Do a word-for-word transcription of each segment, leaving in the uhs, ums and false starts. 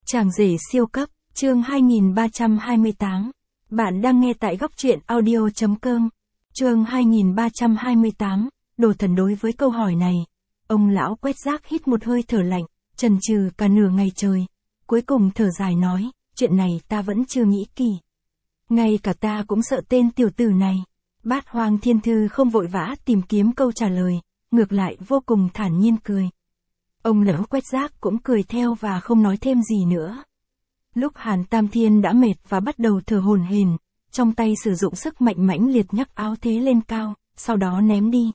Chàng rể siêu cấp, chương hai nghìn ba trăm hai mươi tám. Bạn đang nghe tại góc truyện audio chấm com. Chương hai nghìn ba trăm hai mươi tám, đồ thần. Đối với câu hỏi này, ông lão quét rác hít một hơi thở lạnh, chần chừ cả nửa ngày trời. Cuối cùng thở dài nói, chuyện này ta vẫn chưa nghĩ kỹ. Ngay cả ta cũng sợ tên tiểu tử này. Bát Hoang Thiên Thư không vội vã tìm kiếm câu trả lời, ngược lại vô cùng thản nhiên cười. Ông lão quét rác cũng cười theo và không nói thêm gì nữa. Lúc Hàn Tam Thiên đã mệt và bắt đầu thở hổn hển, trong tay sử dụng sức mạnh mãnh liệt nhấc áo thế lên cao, sau đó ném đi.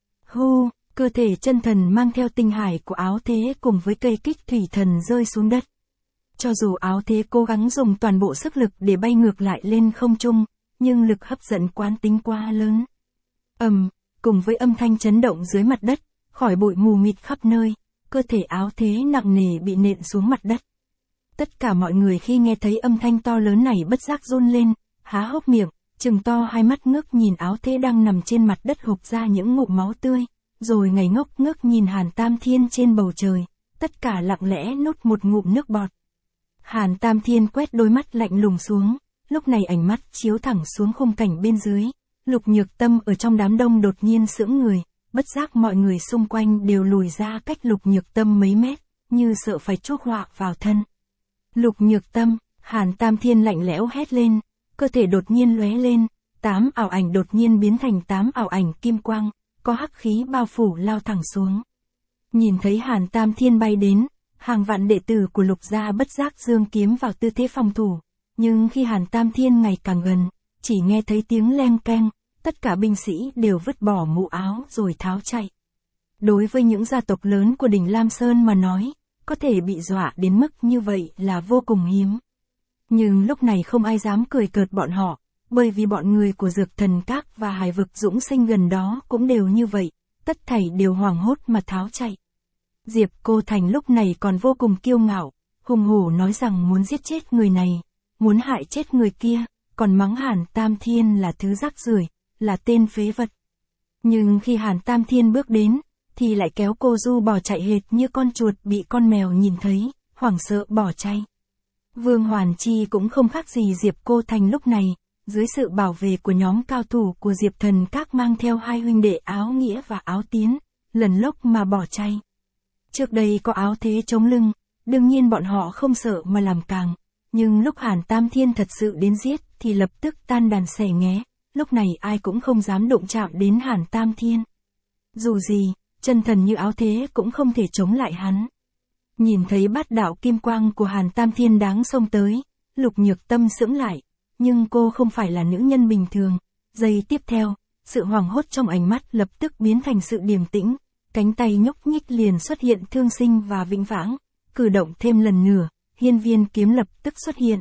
Hu, cơ thể chân thần mang theo tinh hải của áo thế cùng với cây kích thủy thần rơi xuống đất. Cho dù áo thế cố gắng dùng toàn bộ sức lực để bay ngược lại lên không trung, nhưng lực hấp dẫn quán tính quá lớn. Ầm, cùng với âm thanh chấn động dưới mặt đất, khỏi bụi mù mịt khắp nơi, cơ thể áo thế nặng nề bị nện xuống mặt đất. Tất cả mọi người khi nghe thấy âm thanh to lớn này bất giác run lên, há hốc miệng, trừng to hai mắt ngước nhìn áo thế đang nằm trên mặt đất hộc ra những ngụm máu tươi, rồi ngây ngốc ngước nhìn Hàn Tam Thiên trên bầu trời, tất cả lặng lẽ nuốt một ngụm nước bọt. Hàn Tam Thiên quét đôi mắt lạnh lùng xuống, lúc này ánh mắt chiếu thẳng xuống khung cảnh bên dưới, Lục Nhược Tâm ở trong đám đông đột nhiên sững người, bất giác mọi người xung quanh đều lùi ra cách Lục Nhược Tâm mấy mét, như sợ phải chuốc họa vào thân. Lục Nhược Tâm, Hàn Tam Thiên lạnh lẽo hét lên, cơ thể đột nhiên lóe lên, tám ảo ảnh đột nhiên biến thành tám ảo ảnh kim quang, có hắc khí bao phủ lao thẳng xuống. Nhìn thấy Hàn Tam Thiên bay đến, hàng vạn đệ tử của Lục gia bất giác giương kiếm vào tư thế phòng thủ, nhưng khi Hàn Tam Thiên ngày càng gần, chỉ nghe thấy tiếng leng keng, tất cả binh sĩ đều vứt bỏ mũ áo rồi tháo chạy. Đối với những gia tộc lớn của đỉnh Lam Sơn mà nói, có thể bị dọa đến mức như vậy là vô cùng hiếm. Nhưng lúc này không ai dám cười cợt bọn họ, bởi vì bọn người của Dược Thần Các và Hải Vực Dũng Sinh gần đó cũng đều như vậy, tất thảy đều hoảng hốt mà tháo chạy. Diệp Cô Thành lúc này còn vô cùng kiêu ngạo, hùng hổ nói rằng muốn giết chết người này, muốn hại chết người kia, còn mắng Hàn Tam Thiên là thứ rác rưởi, là tên phế vật. Nhưng khi Hàn Tam Thiên bước đến, thì lại kéo cô Du bỏ chạy hệt như con chuột bị con mèo nhìn thấy, hoảng sợ bỏ chạy. Vương Hoàn Chi cũng không khác gì Diệp Cô Thành lúc này, dưới sự bảo vệ của nhóm cao thủ của Diệp Thần Các mang theo hai huynh đệ Áo Nghĩa và Áo Tiến, lần lốc mà bỏ chạy. Trước đây có Áo Thế chống lưng, đương nhiên bọn họ không sợ mà làm càng, nhưng lúc Hàn Tam Thiên thật sự đến giết thì lập tức tan đàn xẻ nghé, lúc này ai cũng không dám đụng chạm đến Hàn Tam Thiên. Dù gì, chân thần như Áo Thế cũng không thể chống lại hắn. Nhìn thấy bát đạo kim quang của Hàn Tam Thiên đáng xông tới, Lục Nhược Tâm sững lại, nhưng cô không phải là nữ nhân bình thường. Giây tiếp theo, sự hoảng hốt trong ánh mắt lập tức biến thành sự điềm tĩnh, cánh tay nhúc nhích liền xuất hiện Thương Sinh và Vĩnh Vãng, cử động thêm lần nữa, hiên viên kiếm lập tức xuất hiện.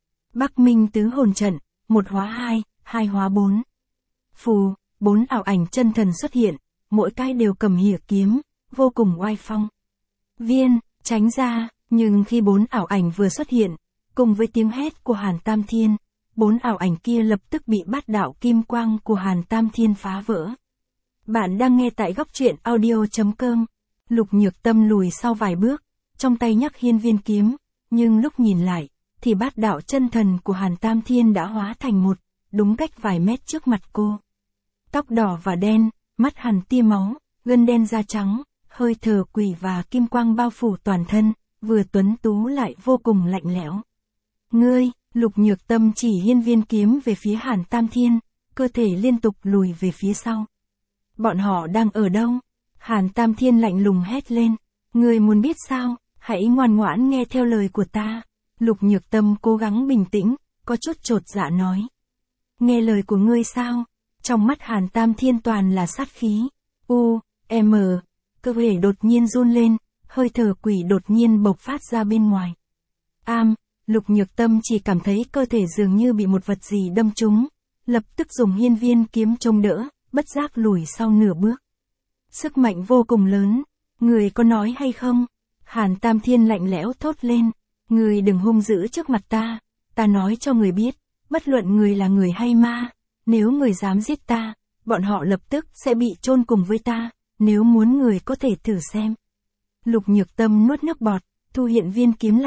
Bắc Minh tứ hồn trận, một hóa hai, hai hóa bốn. Phù, bốn ảo ảnh chân thần xuất hiện, mỗi cái đều cầm hỉa kiếm, vô cùng oai phong. Viên, tránh ra, nhưng khi bốn ảo ảnh vừa xuất hiện, cùng với tiếng hét của Hàn Tam Thiên, bốn ảo ảnh kia lập tức bị bát đạo kim quang của Hàn Tam Thiên phá vỡ. Bạn đang nghe tại góc truyện audio chấm com. Lục Nhược Tâm lùi sau vài bước, trong tay nhắc hiên viên kiếm, nhưng lúc nhìn lại, thì bát đạo chân thần của Hàn Tam Thiên đã hóa thành một, đúng cách vài mét trước mặt cô. Tóc đỏ và đen, mắt hằn tia máu, gân đen da trắng, hơi thở quỷ và kim quang bao phủ toàn thân, vừa tuấn tú lại vô cùng lạnh lẽo. Ngươi, Lục Nhược Tâm chỉ hiên viên kiếm về phía Hàn Tam Thiên, cơ thể liên tục lùi về phía sau. Bọn họ đang ở đâu? Hàn Tam Thiên lạnh lùng hét lên. Ngươi muốn biết sao? Hãy ngoan ngoãn nghe theo lời của ta. Lục Nhược Tâm cố gắng bình tĩnh, có chút chột dạ nói. Nghe lời của ngươi sao? Trong mắt Hàn Tam Thiên toàn là sát khí. U, M, cơ thể đột nhiên run lên, hơi thở quỷ đột nhiên bộc phát ra bên ngoài. Am, Lục Nhược Tâm chỉ cảm thấy cơ thể dường như bị một vật gì đâm trúng, lập tức dùng hiên viên kiếm chống đỡ, bất giác lùi sau nửa bước. Sức mạnh vô cùng lớn, người có nói hay không? Hàn Tam Thiên lạnh lẽo thốt lên, người đừng hung dữ trước mặt ta, ta nói cho người biết, bất luận người là người hay ma, nếu người dám giết ta, bọn họ lập tức sẽ bị chôn cùng với ta, nếu muốn người có thể thử xem. Lục Nhược Tâm nuốt nước bọt, thu hiện viên kiếm lại,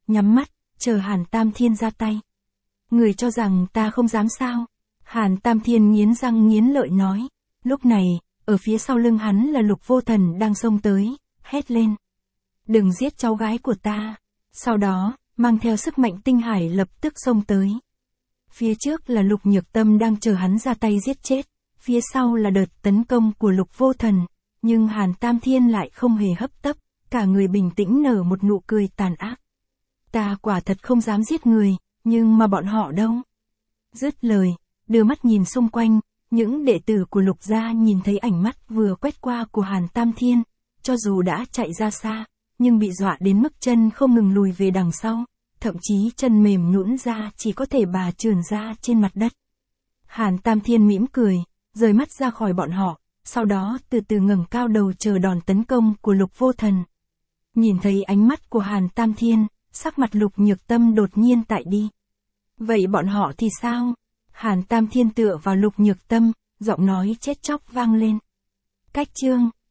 nhắm mắt, chờ Hàn Tam Thiên ra tay. Người cho rằng ta không dám sao? Hàn Tam Thiên nghiến răng nghiến lợi nói. Lúc này, ở phía sau lưng hắn là Lục Vô Thần đang xông tới, hét lên. Đừng giết cháu gái của ta. Sau đó, mang theo sức mạnh tinh hải lập tức xông tới. Phía trước là Lục Nhược Tâm đang chờ hắn ra tay giết chết. Phía sau là đợt tấn công của Lục Vô Thần. Nhưng Hàn Tam Thiên lại không hề hấp tấp, cả người bình tĩnh nở một nụ cười tàn ác. Ta quả thật không dám giết người, nhưng mà bọn họ đâu? Dứt lời, đưa mắt nhìn xung quanh, những đệ tử của Lục gia nhìn thấy ánh mắt vừa quét qua của Hàn Tam Thiên, cho dù đã chạy ra xa, nhưng bị dọa đến mức chân không ngừng lùi về đằng sau, thậm chí chân mềm nhũn ra chỉ có thể bà trườn ra trên mặt đất. Hàn Tam Thiên mỉm cười, rời mắt ra khỏi bọn họ, sau đó từ từ ngẩng cao đầu chờ đòn tấn công của Lục Vô Thần. Nhìn thấy ánh mắt của Hàn Tam Thiên, sắc mặt Lục Nhược Tâm đột nhiên tại đi. Vậy bọn họ thì sao? Hàn Tam Thiên tựa vào Lục Nhược Tâm, giọng nói chết chóc vang lên. Cách chương